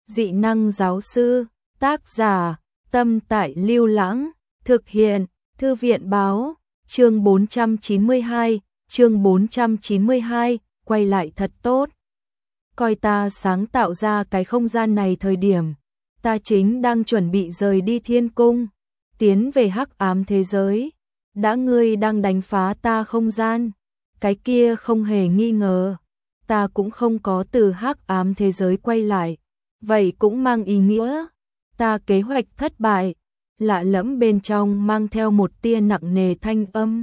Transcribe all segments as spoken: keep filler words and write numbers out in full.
Dị năng giáo sư, tác giả, Tâm Tại Lưu Lãng, thực hiện, Thư viện báo, chương bốn trăm chín mươi hai, chương bốn trăm chín mươi hai, quay lại thật tốt. Coi ta sáng tạo ra cái không gian này thời điểm, ta chính đang chuẩn bị rời đi thiên cung, tiến về hắc ám thế giới. Đã ngươi đang đánh phá ta không gian, cái kia không hề nghi ngờ, ta cũng không có từ hắc ám thế giới quay lại, vậy cũng mang ý nghĩa ta kế hoạch thất bại. Lạ lẫm bên trong mang theo một tia nặng nề thanh âm.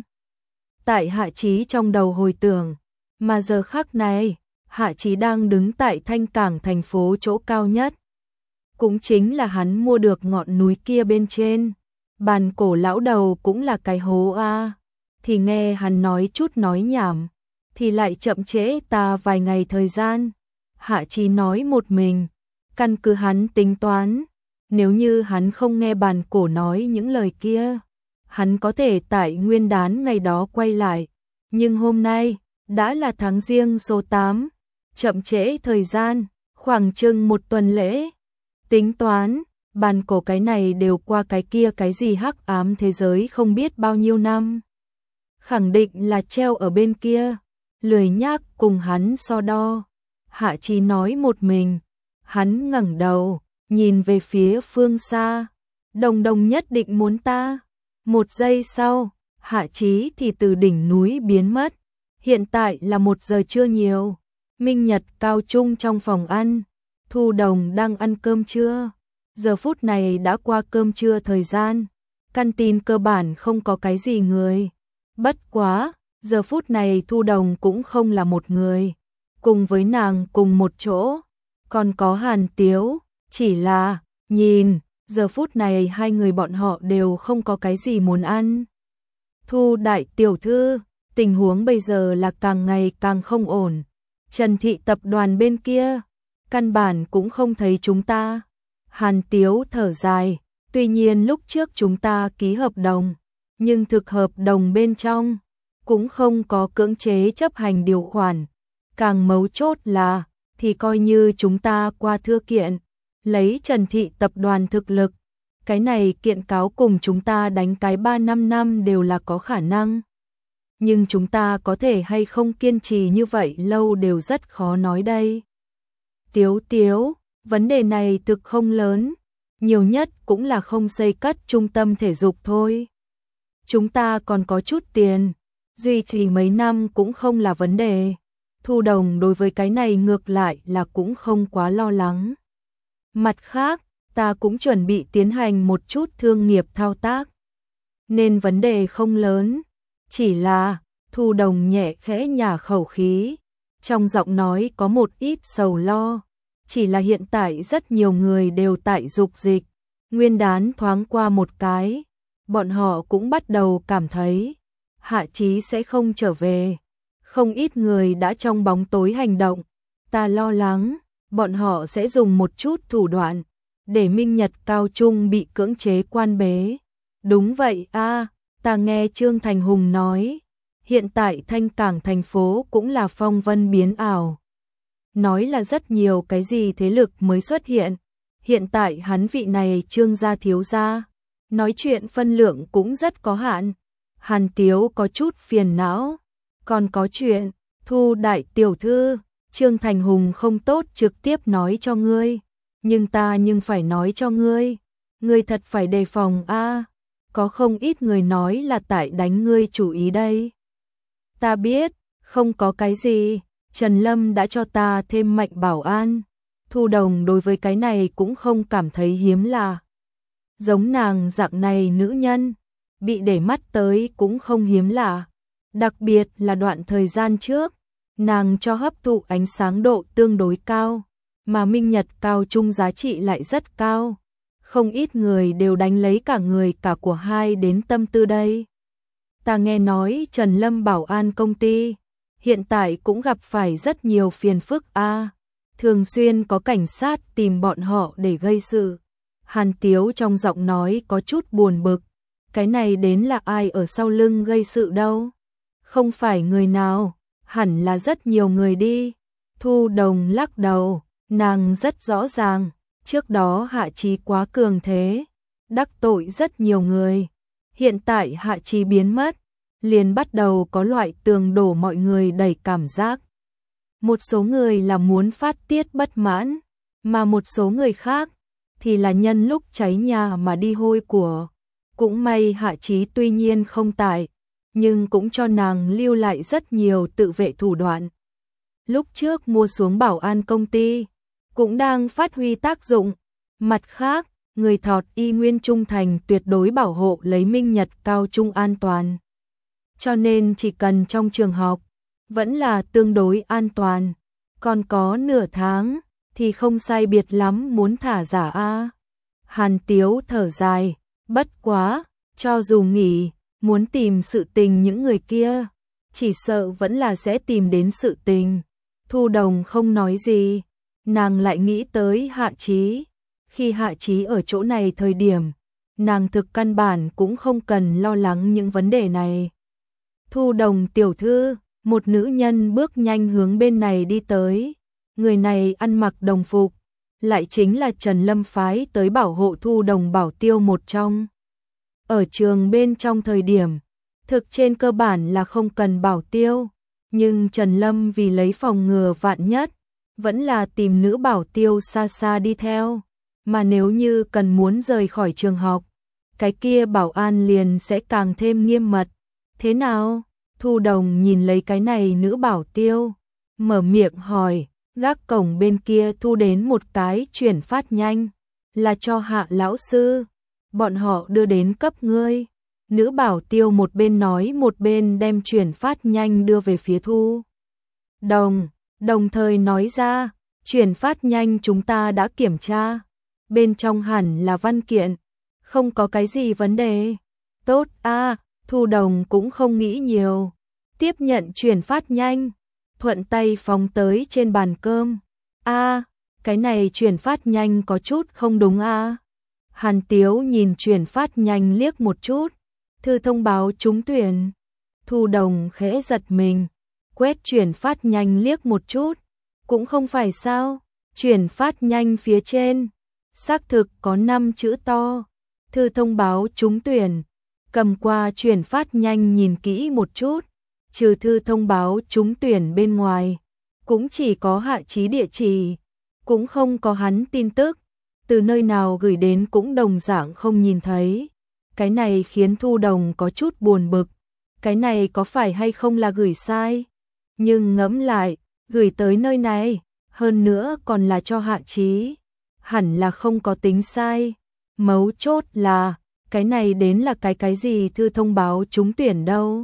Tại Hạ Chí trong đầu hồi tưởng, mà giờ khắc này, Hạ Chí đang đứng tại Thanh Cảng thành phố chỗ cao nhất. Cũng chính là hắn mua được ngọn núi kia bên trên. Bàn cổ lão đầu cũng là cái hố a. Thì nghe hắn nói chút nói nhảm, thì lại chậm trễ ta vài ngày thời gian. Hạ Chí nói một mình, căn cứ hắn tính toán, nếu như hắn không nghe bàn cổ nói những lời kia, hắn có thể tại nguyên đán ngày đó quay lại. Nhưng hôm nay, đã là tháng Giêng số tám, chậm trễ thời gian, khoảng chừng một tuần lễ. Tính toán, bàn cổ cái này đều qua cái kia cái gì hắc ám thế giới không biết bao nhiêu năm. Khẳng định là treo ở bên kia, lười nhác cùng hắn so đo. Hạ Chí nói một mình, hắn ngẩng đầu, nhìn về phía phương xa. Đồng Đồng nhất định muốn ta. Một giây sau, Hạ Chí thì từ đỉnh núi biến mất. Hiện tại là một giờ trưa nhiều. Minh Nhật cao trung trong phòng ăn. Thu Đồng đang ăn cơm trưa. Giờ phút này đã qua cơm trưa thời gian. Căn tin cơ bản không có cái gì người. Bất quá, giờ phút này Thu Đồng cũng không là một người. Cùng với nàng cùng một chỗ, còn có Hàn Tiếu. Chỉ là, nhìn, giờ phút này hai người bọn họ đều không có cái gì muốn ăn. Thu đại tiểu thư, tình huống bây giờ là càng ngày càng không ổn. Trần Thị tập đoàn bên kia, căn bản cũng không thấy chúng ta. Hàn Tiếu thở dài, tuy nhiên lúc trước chúng ta ký hợp đồng, nhưng thực hợp đồng bên trong cũng không có cưỡng chế chấp hành điều khoản. Càng mấu chốt là, thì coi như chúng ta qua thư kiện, lấy Trần Thị tập đoàn thực lực, cái này kiện cáo cùng chúng ta đánh cái ba năm năm đều là có khả năng. Nhưng chúng ta có thể hay không kiên trì như vậy lâu đều rất khó nói đây. Tiếu Tiếu, vấn đề này thực không lớn, nhiều nhất cũng là không xây cất trung tâm thể dục thôi. Chúng ta còn có chút tiền, duy trì mấy năm cũng không là vấn đề. Thu Đồng đối với cái này ngược lại là cũng không quá lo lắng. Mặt khác, ta cũng chuẩn bị tiến hành một chút thương nghiệp thao tác, nên vấn đề không lớn. Chỉ là, Thu Đồng nhẹ khẽ nhả khẩu khí, trong giọng nói có một ít sầu lo. Chỉ là hiện tại rất nhiều người đều tại dục dịch, nguyên đán thoáng qua một cái, bọn họ cũng bắt đầu cảm thấy Hạ Chí sẽ không trở về. Không ít người đã trong bóng tối hành động, ta lo lắng bọn họ sẽ dùng một chút thủ đoạn để Minh Nhật cao trung bị cưỡng chế quan bế. Đúng vậy a, ta nghe Trương Thành Hùng nói, hiện tại Thanh Cảng thành phố cũng là phong vân biến ảo. Nói là rất nhiều cái gì thế lực mới xuất hiện. Hiện tại hắn vị này Trương gia thiếu gia, nói chuyện phân lượng cũng rất có hạn. Hàn Tiếu có chút phiền não. Còn có chuyện, Thu đại tiểu thư, Trương Thành Hùng không tốt trực tiếp nói cho ngươi, nhưng ta nhưng phải nói cho ngươi, ngươi thật phải đề phòng a, có không ít người nói là tại đánh ngươi chủ ý đây. Ta biết, không có cái gì, Trần Lâm đã cho ta thêm mạnh bảo an. Thu Đồng đối với cái này cũng không cảm thấy hiếm lạ. Giống nàng dạng này nữ nhân, bị để mắt tới cũng không hiếm lạ. Đặc biệt là đoạn thời gian trước, nàng cho hấp thụ ánh sáng độ tương đối cao, mà Minh Nhật cao trung giá trị lại rất cao. Không ít người đều đánh lấy cả người cả của hai đến tâm tư đây. Ta nghe nói Trần Lâm bảo an công ty, hiện tại cũng gặp phải rất nhiều phiền phức a, thường xuyên có cảnh sát tìm bọn họ để gây sự. Hàn Tiếu trong giọng nói có chút buồn bực, cái này đến là ai ở sau lưng gây sự đâu? Không phải người nào, hẳn là rất nhiều người đi. Thu Đồng lắc đầu, nàng rất rõ ràng, Trước đó Hạ Chí quá cường thế, đắc tội rất nhiều người. Hiện tại Hạ Chí biến mất, liền bắt đầu có loại tường đổ mọi người đầy cảm giác. Một số người là muốn phát tiết bất mãn, mà một số người khác thì là nhân lúc cháy nhà mà đi hôi của. Cũng may Hạ Chí tuy nhiên không tại, nhưng cũng cho nàng lưu lại rất nhiều tự vệ thủ đoạn. Lúc trước mua xuống bảo an công ty, cũng đang phát huy tác dụng. Mặt khác, người thọt y nguyên trung thành tuyệt đối bảo hộ lấy minh nhật cao trung an toàn. Cho nên chỉ cần trong trường học, vẫn là tương đối an toàn. Còn có nửa tháng, thì không sai biệt lắm muốn thả giả a. Hàn Tiếu thở dài, bất quá, cho dù nghỉ, muốn tìm sự tình những người kia, chỉ sợ vẫn là sẽ tìm đến sự tình. Thu Đồng không nói gì, nàng lại nghĩ tới Hạ Chí. Khi Hạ Chí ở chỗ này thời điểm, nàng thực căn bản cũng không cần lo lắng những vấn đề này. Thu Đồng tiểu thư, một nữ nhân bước nhanh hướng bên này đi tới. Người này ăn mặc đồng phục, lại chính là Trần Lâm phái tới bảo hộ Thu Đồng bảo tiêu một trong. Ở trường bên trong thời điểm, thực trên cơ bản là không cần bảo tiêu, nhưng Trần Lâm vì lấy phòng ngừa vạn nhất, vẫn là tìm nữ bảo tiêu xa xa đi theo, mà nếu như cần muốn rời khỏi trường học, cái kia bảo an liền sẽ càng thêm nghiêm mật. Thế nào? Thu Đồng nhìn lấy cái này nữ bảo tiêu, mở miệng hỏi. Gác cổng bên kia thu đến một cái chuyển phát nhanh, là cho Hạ lão sư, bọn họ đưa đến cấp ngươi. Nữ bảo tiêu một bên nói một bên đem chuyển phát nhanh đưa về phía Thu Đồng, đồng thời nói ra, chuyển phát nhanh chúng ta đã kiểm tra, bên trong hẳn là văn kiện, không có cái gì vấn đề. Tốt a, Thu Đồng cũng không nghĩ nhiều, tiếp nhận chuyển phát nhanh, thuận tay phóng tới trên bàn cơm. A, cái này chuyển phát nhanh có chút không đúng a. Hàn Tiếu nhìn chuyển phát nhanh liếc một chút, thư thông báo trúng tuyển. Thu Đồng khẽ giật mình, quét chuyển phát nhanh liếc một chút, cũng không phải sao, chuyển phát nhanh phía trên, xác thực có năm chữ to, thư thông báo trúng tuyển. Cầm qua chuyển phát nhanh nhìn kỹ một chút, trừ thư thông báo trúng tuyển bên ngoài, cũng chỉ có Hạ Chí địa chỉ, cũng không có hắn tin tức, từ nơi nào gửi đến cũng đồng dạng không nhìn thấy. Cái này khiến Thu Đồng có chút buồn bực, cái này có phải hay không là gửi sai? Nhưng ngẫm lại, gửi tới nơi này, hơn nữa còn là cho Hạ Chí, hẳn là không có tính sai. Mấu chốt là, cái này đến là cái cái gì thư thông báo trúng tuyển đâu?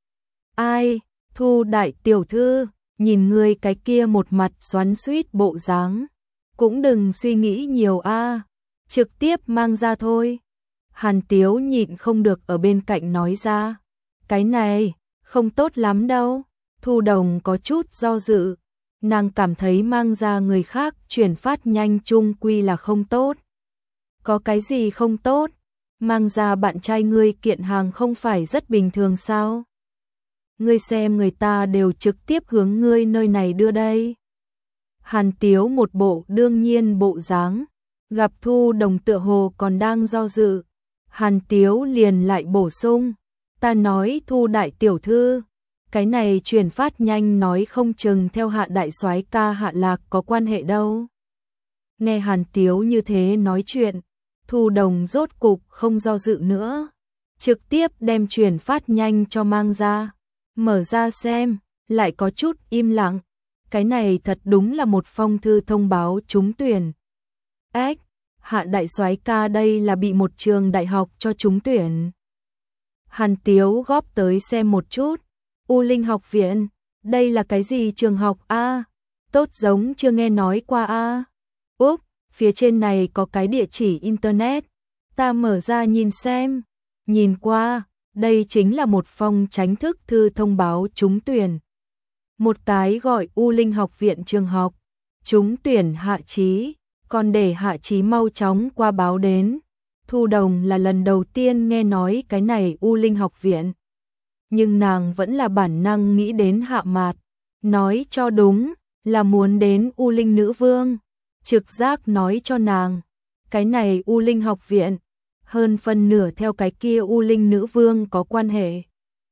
Ai, Thu đại tiểu thư, nhìn ngươi cái kia một mặt xoắn xuýt bộ dáng, cũng đừng suy nghĩ nhiều a, trực tiếp mang ra thôi. Hàn Tiếu nhịn không được ở bên cạnh nói ra, cái này không tốt lắm đâu. Thu Đồng có chút do dự, nàng cảm thấy mang ra người khác chuyển phát nhanh chung quy là không tốt. Có cái gì không tốt? Mang ra bạn trai ngươi kiện hàng không phải rất bình thường sao? Ngươi xem người ta đều trực tiếp hướng ngươi nơi này đưa đây. Hàn Tiếu một bộ đương nhiên bộ dáng, gặp Thu Đồng tựa hồ còn đang do dự. Hàn Tiếu liền lại bổ sung, ta nói Thu đại tiểu thư, cái này chuyển phát nhanh nói không chừng theo Hạ đại soái ca Hạ Lạc có quan hệ đâu. Nghe Hàn Tiếu như thế nói chuyện, Thu Đồng rốt cục không do dự nữa, trực tiếp đem chuyển phát nhanh cho mang ra, mở ra xem, lại có chút im lặng. Cái này thật đúng là một phong thư thông báo trúng tuyển. Ếch, Hạ đại soái ca đây là bị một trường đại học cho trúng tuyển. Hàn Tiếu góp tới xem một chút, U Linh học viện, đây là cái gì trường học a? Tốt giống chưa nghe nói qua a. Úp, phía trên này có cái địa chỉ internet, ta mở ra nhìn xem. Nhìn qua, đây chính là một phong chính thức thư thông báo trúng tuyển. Một cái gọi U Linh học viện trường học, trúng tuyển Hạ Chí, còn để Hạ Chí mau chóng qua báo đến. Thu Đồng là lần đầu tiên nghe nói cái này U Linh học viện, nhưng nàng vẫn là bản năng nghĩ đến Hạ Mạt, nói cho đúng là muốn đến U Linh nữ vương. trực giác nói cho nàng, cái này U Linh học viện, hơn phân nửa theo cái kia U Linh nữ vương có quan hệ.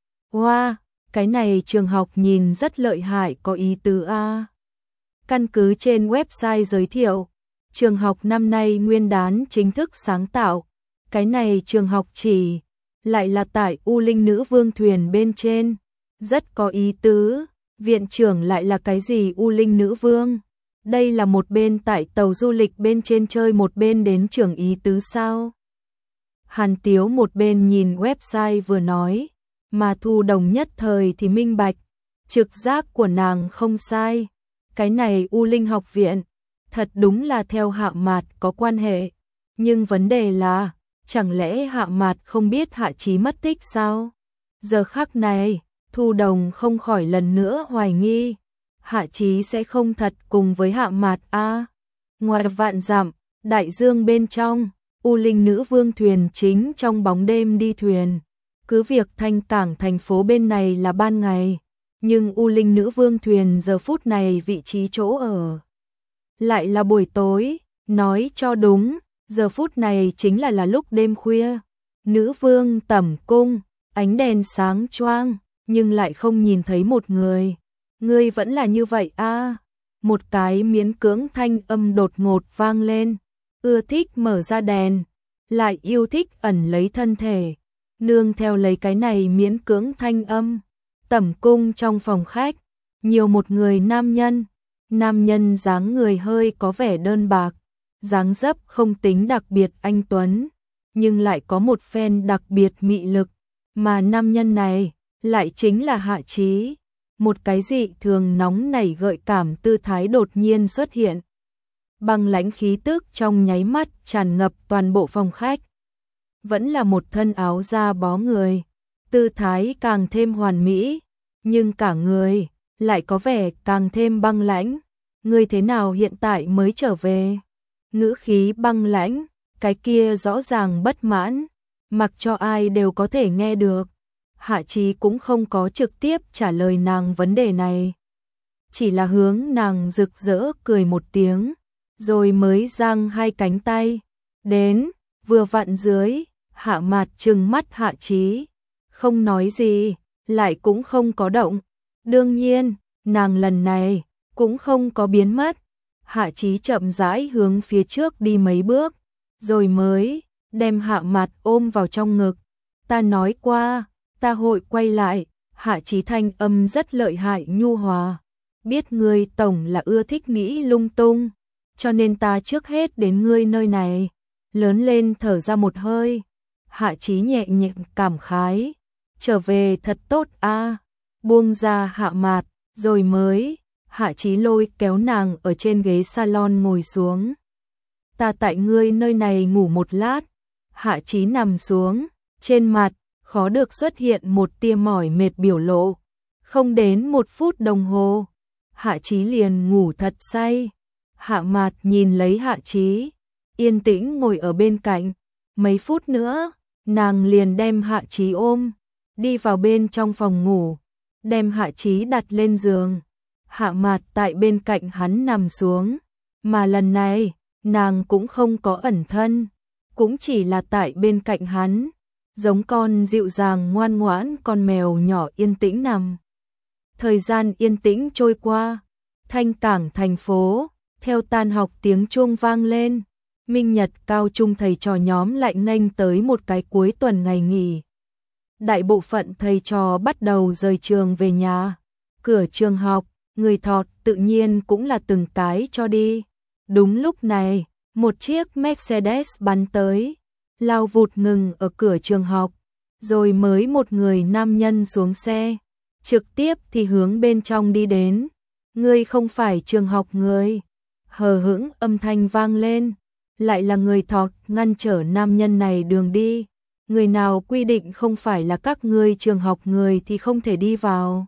Wow, cái này trường học nhìn rất lợi hại, có ý tứ a. Căn cứ trên website giới thiệu, trường học năm nay nguyên đán chính thức sáng tạo, cái này trường học chỉ lại là tại U Linh nữ vương thuyền bên trên, rất có ý tứ. Viện trưởng lại là cái gì U Linh nữ vương? Đây là một bên tại tàu du lịch bên trên chơi, một bên đến trưởng ý tứ sao? Hàn Tiếu một bên nhìn website vừa nói, mà Thu Đồng nhất thời thì minh bạch, trực giác của nàng không sai. Cái này U Linh học viện, thật đúng là theo Hạ Mạt có quan hệ. Nhưng vấn đề là, chẳng lẽ Hạ Mạt không biết Hạ Chí mất tích sao? Giờ khắc này, Thu Đồng không khỏi lần nữa hoài nghi, Hạ Chí sẽ không thật cùng với Hạ Mạt a. Ngoài vạn dặm, đại dương bên trong, U Linh nữ vương thuyền chính trong bóng đêm đi thuyền. Cứ việc thanh cảng thành phố bên này là ban ngày, nhưng U Linh nữ vương thuyền giờ phút này vị trí chỗ ở lại là buổi tối. Nói cho đúng, giờ phút này chính là là lúc đêm khuya. Nữ vương tẩm cung, ánh đèn sáng choang, nhưng lại không nhìn thấy một người. Ngươi vẫn là như vậy a. Một cái miễn cưỡng thanh âm đột ngột vang lên. Ưa thích mở ra đèn, lại yêu thích ẩn lấy thân thể. Nương theo lấy cái này miễn cưỡng thanh âm, tẩm cung trong phòng khách, nhiều một người nam nhân. Nam nhân dáng người hơi có vẻ đơn bạc, dáng dấp không tính đặc biệt anh tuấn, nhưng lại có một phen đặc biệt mị lực. Mà nam nhân này lại chính là Hạ Chí. Một cái dị thường nóng nảy gợi cảm tư thái đột nhiên xuất hiện. Băng lãnh khí tức trong nháy mắt tràn ngập toàn bộ phòng khách. Vẫn là một thân áo da bó người, tư thái càng thêm hoàn mỹ, nhưng cả người lại có vẻ càng thêm băng lãnh. Ngươi thế nào hiện tại mới trở về? Ngữ khí băng lãnh, cái kia rõ ràng bất mãn, mặc cho ai đều có thể nghe được. Hạ Chí cũng không có trực tiếp trả lời nàng vấn đề này, chỉ là hướng nàng rực rỡ cười một tiếng, rồi mới giang hai cánh tay. Đến, vừa vặn dưới, Hạ Mạt trừng mắt Hạ Chí, không nói gì, lại cũng không có động. Đương nhiên, nàng lần này cũng không có biến mất. Hạ Chí chậm rãi hướng phía trước đi mấy bước, rồi mới đem Hạ Mạt ôm vào trong ngực. Ta nói qua, ta hội quay lại. Hạ Chí thanh âm rất lợi hại nhu hòa. Biết ngươi tổng là ưa thích nghĩ lung tung, cho nên ta trước hết đến ngươi nơi này. Lớn lên thở ra một hơi, Hạ Chí nhẹ nhẹ cảm khái, trở về thật tốt a. Buông ra Hạ Mạt, rồi mới Hạ Chí lôi kéo nàng ở trên ghế salon ngồi xuống. Ta tại ngươi nơi này ngủ một lát. Hạ Chí nằm xuống, trên mặt khó được xuất hiện một tia mỏi mệt biểu lộ. Không đến một phút đồng hồ, Hạ Chí liền ngủ thật say. Hạ Mạt nhìn lấy Hạ Chí, yên tĩnh ngồi ở bên cạnh. Mấy phút nữa, nàng liền đem Hạ Chí ôm, đi vào bên trong phòng ngủ, đem Hạ Chí đặt lên giường. Hạ Mạt tại bên cạnh hắn nằm xuống, mà lần này, nàng cũng không có ẩn thân, cũng chỉ là tại bên cạnh hắn, giống con dịu dàng ngoan ngoãn con mèo nhỏ yên tĩnh nằm. Thời gian yên tĩnh trôi qua, thanh cảng thành phố, theo tan học tiếng chuông vang lên, Minh Nhật cao trung thầy trò nhóm lại nghênh tới một cái cuối tuần ngày nghỉ. Đại bộ phận thầy trò bắt đầu rời trường về nhà, cửa trường học, người thọt tự nhiên cũng là từng cái cho đi. Đúng lúc này, một chiếc Mercedes bắn tới, lao vụt ngừng ở cửa trường học, rồi mới một người nam nhân xuống xe, trực tiếp thì hướng bên trong đi đến. Ngươi không phải trường học người. Hờ hững âm thanh vang lên, lại là người thọt ngăn trở nam nhân này đường đi. Người nào quy định không phải là các ngươi trường học người thì không thể đi vào.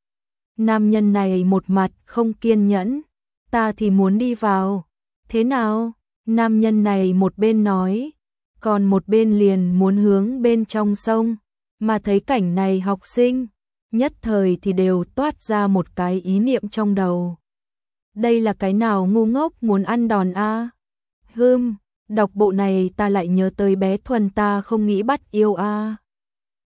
Nam nhân này một mặt không kiên nhẫn, ta thì muốn đi vào. Thế nào? Nam nhân này một bên nói, còn một bên liền muốn hướng bên trong sông, mà thấy cảnh này học sinh, nhất thời thì đều toát ra một cái ý niệm trong đầu. Đây là cái nào ngu ngốc muốn ăn đòn a? Hừm, đọc bộ này ta lại nhớ tới bé Thuần ta không nghĩ bắt yêu a.